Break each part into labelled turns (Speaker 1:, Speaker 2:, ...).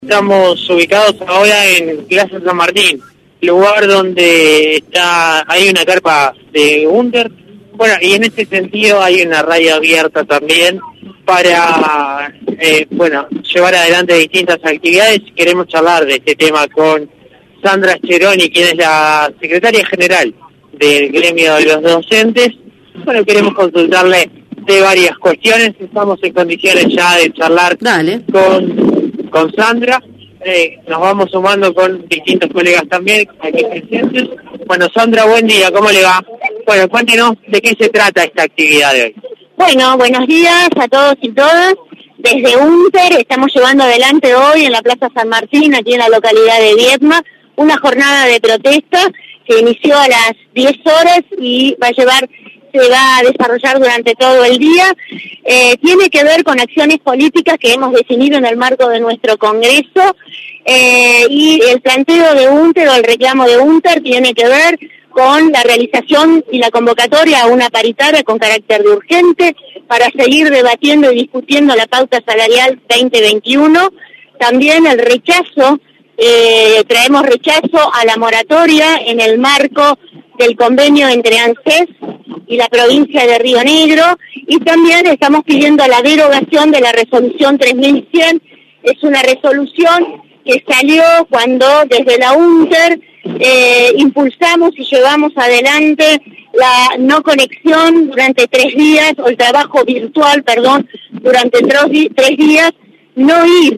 Speaker 1: Estamos ubicados ahora en Plaza San Martín, lugar donde hay una carpa de Unter. Bueno, y en este sentido hay una radio abierta también para llevar adelante distintas actividades. Queremos charlar de este tema con Sandra Scheroni, quien es la secretaria general del gremio de los docentes. Bueno, queremos consultarle de varias cuestiones. Estamos en condiciones ya de charlar con Sandra. Nos vamos sumando con distintos colegas también aquí presentes. Bueno, Sandra, buen día, ¿cómo le va? Bueno, cuéntenos de qué se trata esta actividad de hoy.
Speaker 2: Bueno, buenos días a todos y todas. Desde Unter estamos llevando adelante hoy en la Plaza San Martín, aquí en la localidad de Viedma, una jornada de protesta que inició a las 10 horas y se va a desarrollar durante todo el día. Tiene que ver con acciones políticas que hemos definido en el marco de nuestro Congreso, y el planteo de Unter o el reclamo de Unter tiene que ver con la realización y la convocatoria a una paritaria con carácter de urgente para seguir debatiendo y discutiendo la pauta salarial 2021. También el rechazo, traemos rechazo a la moratoria en el marco del convenio entre ANSES y la provincia de Río Negro, y también estamos pidiendo la derogación de la resolución 3100. Es una resolución que salió cuando desde la UNTER impulsamos y llevamos adelante la no conexión durante 3 días, o el trabajo virtual, durante 3 días, no ir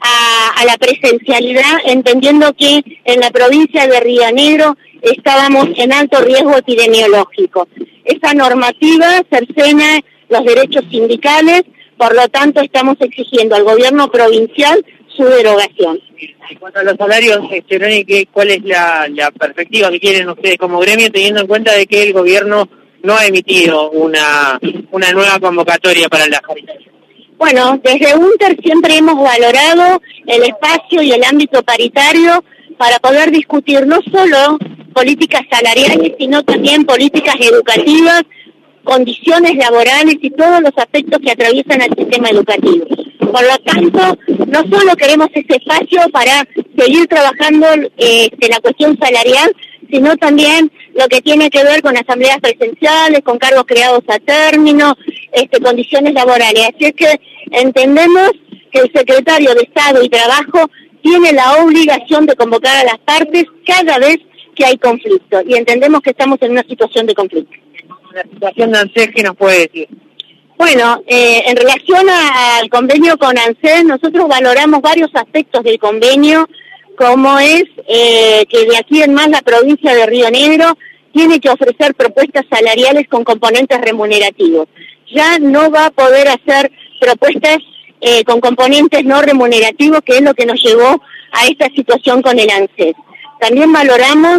Speaker 2: a la presencialidad, entendiendo que en la provincia de Río Negro estábamos en alto riesgo epidemiológico. Esa normativa cercena los derechos sindicales, por lo tanto estamos exigiendo al gobierno provincial su derogación.
Speaker 1: En cuanto a los salarios, Scheroni, ¿cuál es la perspectiva que quieren ustedes como gremio, teniendo en cuenta de que el gobierno no ha emitido una nueva convocatoria para la paritaria?
Speaker 2: Bueno, desde UNTER siempre hemos valorado el espacio y el ámbito paritario para poder discutir no solo políticas salariales, sino también políticas educativas, condiciones laborales y todos los aspectos que atraviesan al sistema educativo. Por lo tanto, no solo queremos ese espacio para seguir trabajando la cuestión salarial, sino también lo que tiene que ver con asambleas presenciales, con cargos creados a término, condiciones laborales. Así es que entendemos que el secretario de Estado y Trabajo tiene la obligación de convocar a las partes cada vez que hay conflicto, y entendemos que estamos en una situación de conflicto.
Speaker 1: La situación de ANSES, ¿qué nos puede decir?
Speaker 2: Bueno, en relación al convenio con ANSES, nosotros valoramos varios aspectos del convenio, como es que de aquí en más la provincia de Río Negro tiene que ofrecer propuestas salariales con componentes remunerativos. Ya no va a poder hacer propuestas con componentes no remunerativos, que es lo que nos llevó a esta situación con el ANSES. También valoramos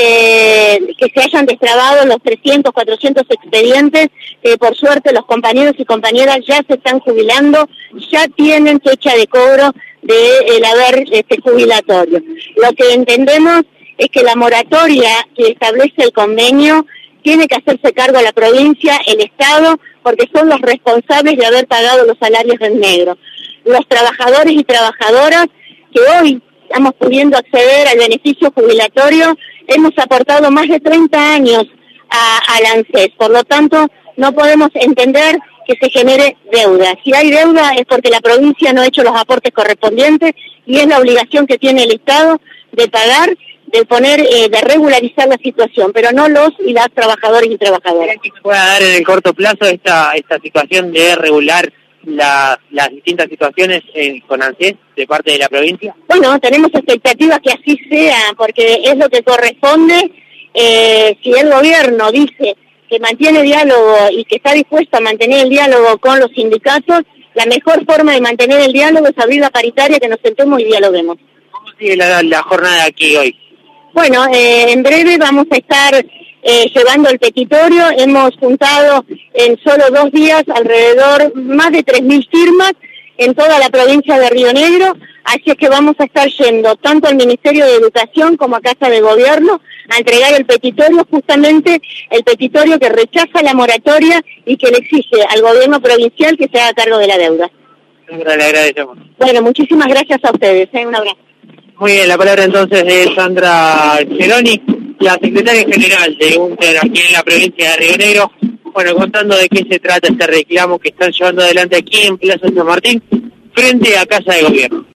Speaker 2: que se hayan destrabado los 300, 400 expedientes, por suerte los compañeros y compañeras ya se están jubilando, ya tienen fecha de cobro del haber jubilatorio. Lo que entendemos es que la moratoria que establece el convenio tiene que hacerse cargo la provincia, el Estado, porque son los responsables de haber pagado los salarios en negro. Los trabajadores y trabajadoras que hoy estamos pudiendo acceder al beneficio jubilatorio, hemos aportado más de 30 años al ANSES, por lo tanto no podemos entender que se genere deuda. Si hay deuda es porque la provincia no ha hecho los aportes correspondientes, y es la obligación que tiene el Estado de pagar, de regularizar la situación, pero no los y las trabajadores y trabajadoras.
Speaker 1: ¿Creen que se pueda dar en el corto plazo esta situación de regular las distintas situaciones con ANSES de parte de la provincia?
Speaker 2: Bueno, tenemos expectativas que así sea, porque es lo que corresponde. Si el gobierno dice que mantiene diálogo y que está dispuesto a mantener el diálogo con los sindicatos, la mejor forma de mantener el diálogo es abrir la paritaria, que nos sentemos y dialoguemos.
Speaker 1: ¿Cómo sigue la jornada aquí hoy?
Speaker 2: Bueno, en breve vamos a estar llevando el petitorio. Hemos juntado en solo 2 días alrededor más de 3.000 firmas en toda la provincia de Río Negro, así es que vamos a estar yendo tanto al Ministerio de Educación como a Casa de Gobierno a entregar el petitorio, justamente el petitorio que rechaza la moratoria y que le exige al gobierno provincial que se haga cargo de la deuda.
Speaker 1: Sandra, le agradecemos.
Speaker 2: Bueno, muchísimas gracias a ustedes, un abrazo.
Speaker 1: Muy bien, la palabra entonces de Sandra Geroni, la secretaria general de UNTER aquí en la provincia de Río Negro, bueno, contando de qué se trata este reclamo que están llevando adelante aquí en Plaza San Martín, frente a Casa de Gobierno.